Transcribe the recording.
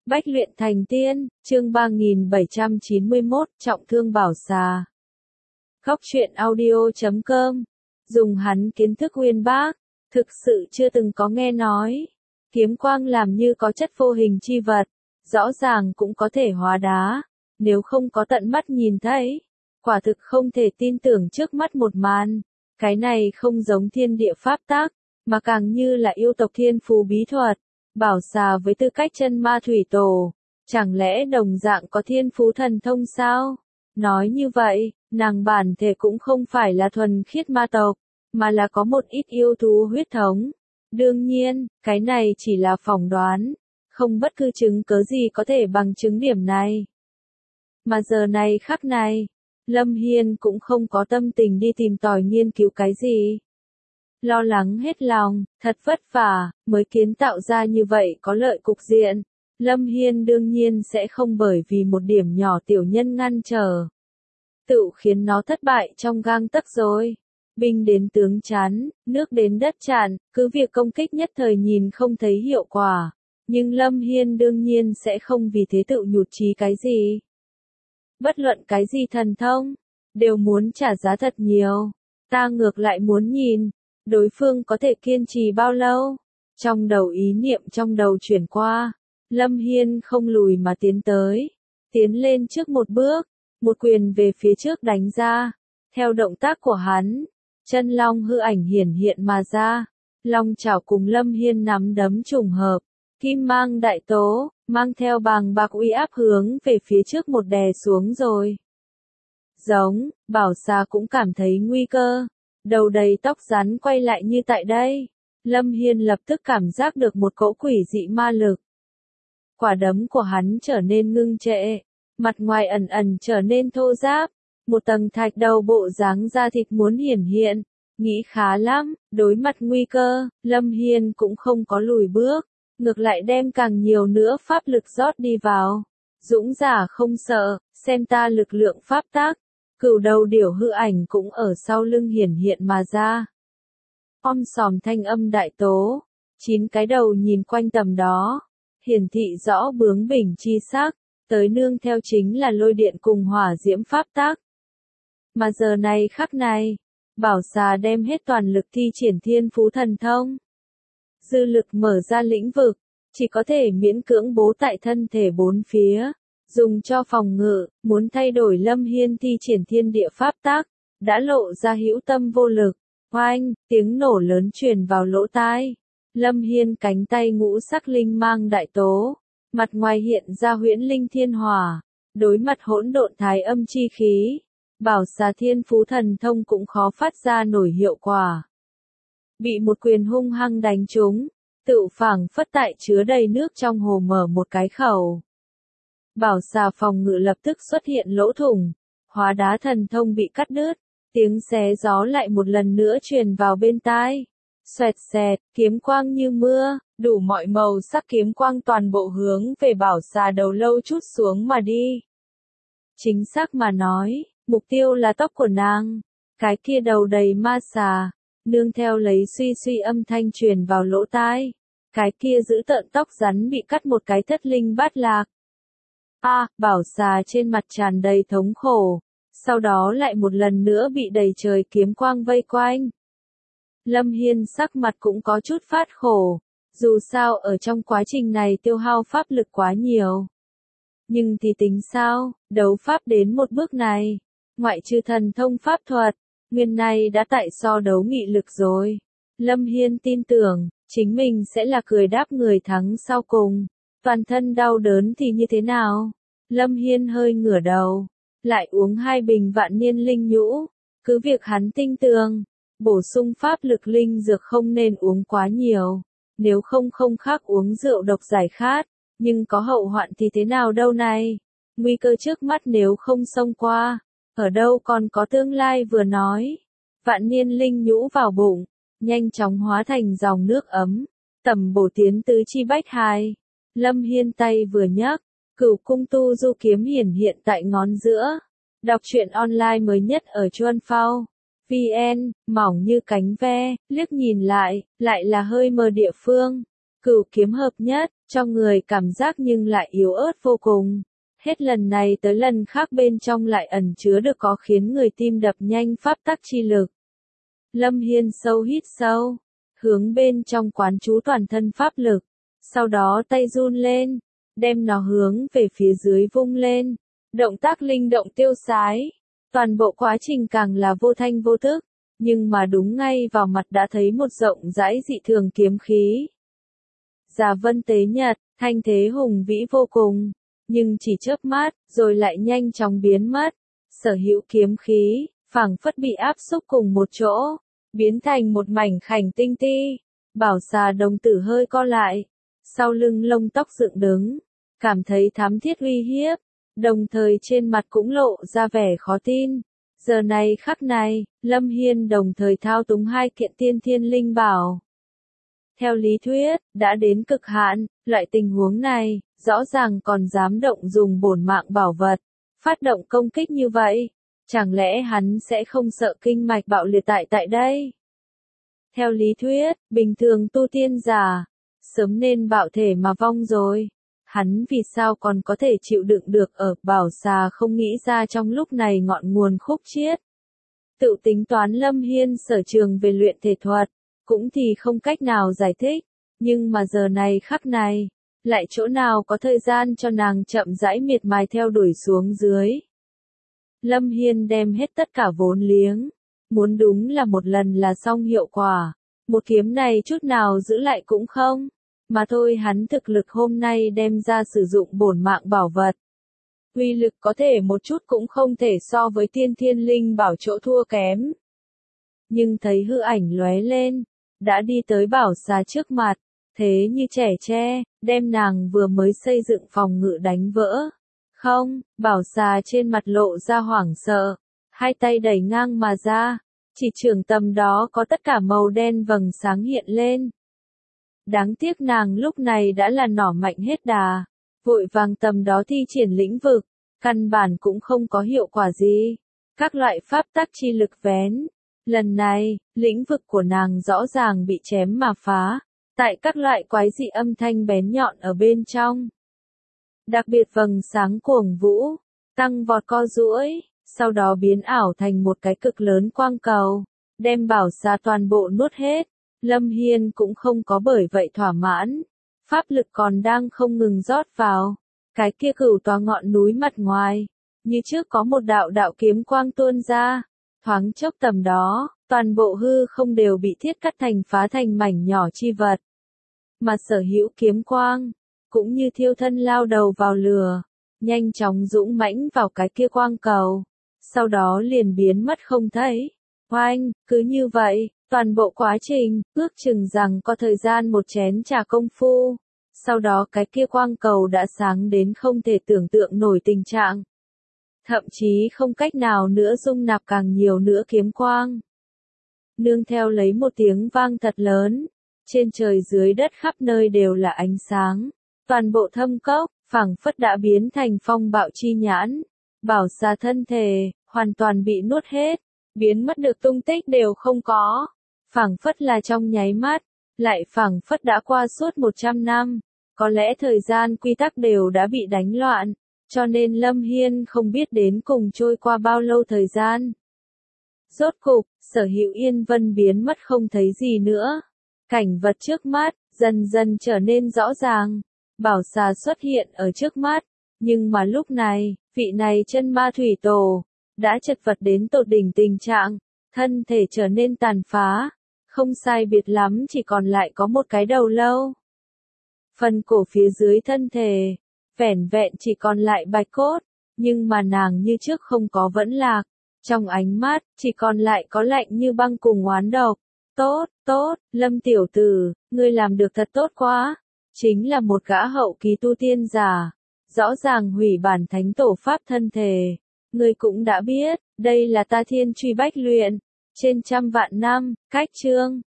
Bách luyện thành tiên, chương 3791, trọng thương bảo xà. Góc truyện audio.com. Dùng hắn kiến thức uyên bác, thực sự chưa từng có nghe nói. Kiếm quang làm như có chất vô hình chi vật, rõ ràng cũng có thể hóa đá. Nếu không có tận mắt nhìn thấy, quả thực không thể tin tưởng trước mắt một màn. Cái này không giống thiên địa pháp tắc, mà càng như là yêu tộc thiên phú bí thuật. Bảo xà với tư cách chân ma thủy tổ, chẳng lẽ đồng dạng có thiên phú thần thông sao? Nói như vậy, nàng bản thể cũng không phải là thuần khiết ma tộc, mà là có một ít yêu thú huyết thống. Đương nhiên, cái này chỉ là phỏng đoán, không bất cứ chứng cớ gì có thể bằng chứng điểm này. Mà giờ này khắc này, Lâm Hiên cũng không có tâm tình đi tìm tòi nghiên cứu cái gì. Lo lắng hết lòng, thật vất vả, mới kiến tạo ra như vậy có lợi cục diện. Lâm Hiên đương nhiên sẽ không bởi vì một điểm nhỏ tiểu nhân ngăn trở. Tự khiến nó thất bại trong gang tấc rồi. Binh đến tướng chắn, nước đến đất tràn, cứ việc công kích nhất thời nhìn không thấy hiệu quả. Nhưng Lâm Hiên đương nhiên sẽ không vì thế tự nhụt chí cái gì. Bất luận cái gì thần thông, đều muốn trả giá thật nhiều. Ta ngược lại muốn nhìn, đối phương có thể kiên trì bao lâu? Trong đầu ý niệm trong đầu chuyển qua, Lâm Hiên không lùi mà tiến tới. Tiến lên trước một bước, một quyền về phía trước đánh ra. Theo động tác của hắn, chân long hư ảnh hiển hiện mà ra. Long chảo cùng Lâm Hiên nắm đấm trùng hợp. Kim mang đại tố, mang theo bàng bạc uy áp hướng về phía trước một đè xuống rồi. Giống, bảo xà cũng cảm thấy nguy cơ. Đầu đầy tóc rắn quay lại như tại đây. Lâm Hiên lập tức cảm giác được một cỗ quỷ dị ma lực. Quả đấm của hắn trở nên ngưng trệ. Mặt ngoài ẩn ẩn trở nên thô ráp. Một tầng thạch đầu bộ dáng da thịt muốn hiển hiện. Nghĩ khá lắm, đối mặt nguy cơ, Lâm Hiên cũng không có lùi bước. Ngược lại đem càng nhiều nữa pháp lực rót đi vào. Dũng giả không sợ, xem ta lực lượng pháp tác. Cửu đầu điểu hư ảnh cũng ở sau lưng hiển hiện mà ra. Om sòm thanh âm đại tố. 9 cái đầu nhìn quanh tầm đó. Hiển thị rõ bướng bỉnh chi sắc. Tới nương theo chính là lôi điện cùng hỏa diễm pháp tác. Mà giờ này khắc này, bảo xà đem hết toàn lực thi triển thiên phú thần thông. Dư lực mở ra lĩnh vực, chỉ có thể miễn cưỡng bố tại thân thể bốn phía. Dùng cho phòng ngự, muốn thay đổi Lâm Hiên thi triển thiên địa pháp tác, đã lộ ra hữu tâm vô lực. Oanh, tiếng nổ lớn truyền vào lỗ tai. Lâm Hiên cánh tay ngũ sắc linh mang đại tố, mặt ngoài hiện ra huyễn linh thiên hỏa, đối mặt hỗn độn thái âm chi khí. Bảo xà thiên phú thần thông cũng khó phát ra nổi hiệu quả. Bị một quyền hung hăng đánh trúng, tự phảng phất tại chứa đầy nước trong hồ mở một cái khẩu. Bảo xà phòng ngự lập tức xuất hiện lỗ thủng, hóa đá thần thông bị cắt đứt, tiếng xé gió lại một lần nữa truyền vào bên tai. Xoẹt xẹt, kiếm quang như mưa, đủ mọi màu sắc kiếm quang toàn bộ hướng về bảo xà đầu lâu trút xuống mà đi. Chính xác mà nói, mục tiêu là tóc của nàng, cái kia đầu đầy ma xà, nương theo lấy suy suy âm thanh truyền vào lỗ tai. Cái kia giữ tợn tóc rắn bị cắt một cái thất linh bát lạc. Bảo xà trên mặt tràn đầy thống khổ, sau đó lại một lần nữa bị đầy trời kiếm quang vây quanh. Lâm Hiên sắc mặt cũng có chút phát khổ, dù sao ở trong quá trình này tiêu hao pháp lực quá nhiều. Nhưng thì tính sao, đấu pháp đến một bước này, ngoại trừ thần thông pháp thuật, nguyên này đã tại so đấu nghị lực rồi. Lâm Hiên tin tưởng, chính mình sẽ là cười đáp người thắng sau cùng. Toàn thân đau đớn thì như thế nào? Lâm Hiên hơi ngửa đầu, lại uống 2 bình vạn niên linh nhũ. Cứ việc hắn tinh tường, bổ sung pháp lực linh dược không nên uống quá nhiều. Nếu không không khác uống rượu độc giải khát. Nhưng có hậu hoạn thì thế nào đâu này? Nguy cơ trước mắt nếu không xông qua, ở đâu còn có tương lai vừa nói. Vạn niên linh nhũ vào bụng, nhanh chóng hóa thành dòng nước ấm. Tầm bổ tiến tứ chi bách hài. Lâm Hiên tay vừa nhấc, Cửu cung tu du kiếm hiển hiện tại ngón giữa. Đọc truyện online mới nhất ở Chuan Phao. VN, mỏng như cánh ve, liếc nhìn lại là hơi mờ địa phương. Cửu kiếm hợp nhất, cho người cảm giác nhưng lại yếu ớt vô cùng. Hết lần này tới lần khác bên trong lại ẩn chứa được có khiến người tim đập nhanh pháp tắc chi lực. Lâm Hiên sâu hít sâu, hướng bên trong quán chú toàn thân pháp lực, sau đó tay run lên, đem nó hướng về phía dưới vung lên, động tác linh động tiêu sái, toàn bộ quá trình càng là vô thanh vô tức, nhưng mà đúng ngay vào mặt đã thấy một rộng rãi dị thường kiếm khí. Già vân tế nhật, thanh thế hùng vĩ vô cùng, nhưng chỉ chớp mắt, rồi lại nhanh chóng biến mất, sở hữu kiếm khí, phảng phất bị áp xúc cùng một chỗ, biến thành một mảnh khảnh tinh ti. Bảo xà đồng tử hơi co lại, sau lưng lông tóc dựng đứng, cảm thấy thám thiết uy hiếp, đồng thời trên mặt cũng lộ ra vẻ khó tin. Giờ này khắc này, Lâm Hiên đồng thời thao túng hai kiện tiên thiên linh bảo. Theo lý thuyết, đã đến cực hạn, loại tình huống này, rõ ràng còn dám động dùng bổn mạng bảo vật, phát động công kích như vậy, chẳng lẽ hắn sẽ không sợ kinh mạch bạo liệt tại đây? Theo lý thuyết, bình thường tu tiên giả, sớm nên bạo thể mà vong rồi. Hắn vì sao còn có thể chịu đựng được ở bảo xà không nghĩ ra trong lúc này ngọn nguồn khúc chiết. Tự tính toán Lâm Hiên sở trường về luyện thể thuật, cũng thì không cách nào giải thích, nhưng mà giờ này khắc này, lại chỗ nào có thời gian cho nàng chậm rãi miệt mài theo đuổi xuống dưới. Lâm Hiên đem hết tất cả vốn liếng, muốn đúng là một lần là xong hiệu quả, một kiếm này chút nào giữ lại cũng không, mà thôi hắn thực lực hôm nay đem ra sử dụng bổn mạng bảo vật. Uy lực có thể một chút cũng không thể so với tiên thiên linh bảo chỗ thua kém. Nhưng thấy hư ảnh lóe lên, đã đi tới bảo xà trước mặt, thế như trẻ tre, đem nàng vừa mới xây dựng phòng ngự đánh vỡ. Không, bảo xà trên mặt lộ ra hoảng sợ, hai tay đẩy ngang mà ra, chỉ trường tầm đó có tất cả màu đen vầng sáng hiện lên. Đáng tiếc nàng lúc này đã là nỏ mạnh hết đà, vội vàng tầm đó thi triển lĩnh vực, căn bản cũng không có hiệu quả gì. Các loại pháp tắc chi lực vén. Lần này, lĩnh vực của nàng rõ ràng bị chém mà phá, tại các loại quái dị âm thanh bén nhọn ở bên trong. Đặc biệt vầng sáng cuồng vũ, tăng vọt co duỗi, sau đó biến ảo thành một cái cực lớn quang cầu, đem bảo xà toàn bộ nuốt hết. Lâm Hiên cũng không có bởi vậy thỏa mãn, pháp lực còn đang không ngừng rót vào, cái kia cửu tòa ngọn núi mặt ngoài, như trước có một đạo đạo kiếm quang tuôn ra, thoáng chốc tầm đó, toàn bộ hư không đều bị thiết cắt thành phá thành mảnh nhỏ chi vật. Mà sở hữu kiếm quang, cũng như thiêu thân lao đầu vào lửa, nhanh chóng dũng mãnh vào cái kia quang cầu, sau đó liền biến mất không thấy. Oanh, cứ như vậy, toàn bộ quá trình, ước chừng rằng có thời gian một chén trà công phu, sau đó cái kia quang cầu đã sáng đến không thể tưởng tượng nổi tình trạng. Thậm chí không cách nào nữa dung nạp càng nhiều nữa kiếm quang. Nương theo lấy một tiếng vang thật lớn, trên trời dưới đất khắp nơi đều là ánh sáng, toàn bộ thâm cốc, phảng phất đã biến thành phong bạo chi nhãn, bảo xà thân thể, hoàn toàn bị nuốt hết, biến mất được tung tích đều không có, phảng phất là trong nháy mắt, lại phảng phất đã qua suốt 100 năm, có lẽ thời gian quy tắc đều đã bị đánh loạn, cho nên Lâm Hiên không biết đến cùng trôi qua bao lâu thời gian. Rốt cục, sở hữu yên vân biến mất không thấy gì nữa. Cảnh vật trước mắt, dần dần trở nên rõ ràng. Bảo xà xuất hiện ở trước mắt. Nhưng mà lúc này, vị này chân ma thủy tổ, đã chật vật đến tột đỉnh tình trạng. Thân thể trở nên tàn phá. Không sai biệt lắm chỉ còn lại có một cái đầu lâu. Phần cổ phía dưới thân thể, vẻn vẹn chỉ còn lại bạch cốt. Nhưng mà nàng như trước không có vẫn lạc. Trong ánh mắt, chỉ còn lại có lạnh như băng cùng oán độc. Tốt, tốt, Lâm tiểu tử, ngươi làm được thật tốt quá. Chính là một gã hậu kỳ tu tiên giả. Rõ ràng hủy bản thánh tổ pháp thân thể. Ngươi cũng đã biết, đây là ta thiên truy bách luyện. Trên trăm vạn năm, cách chương.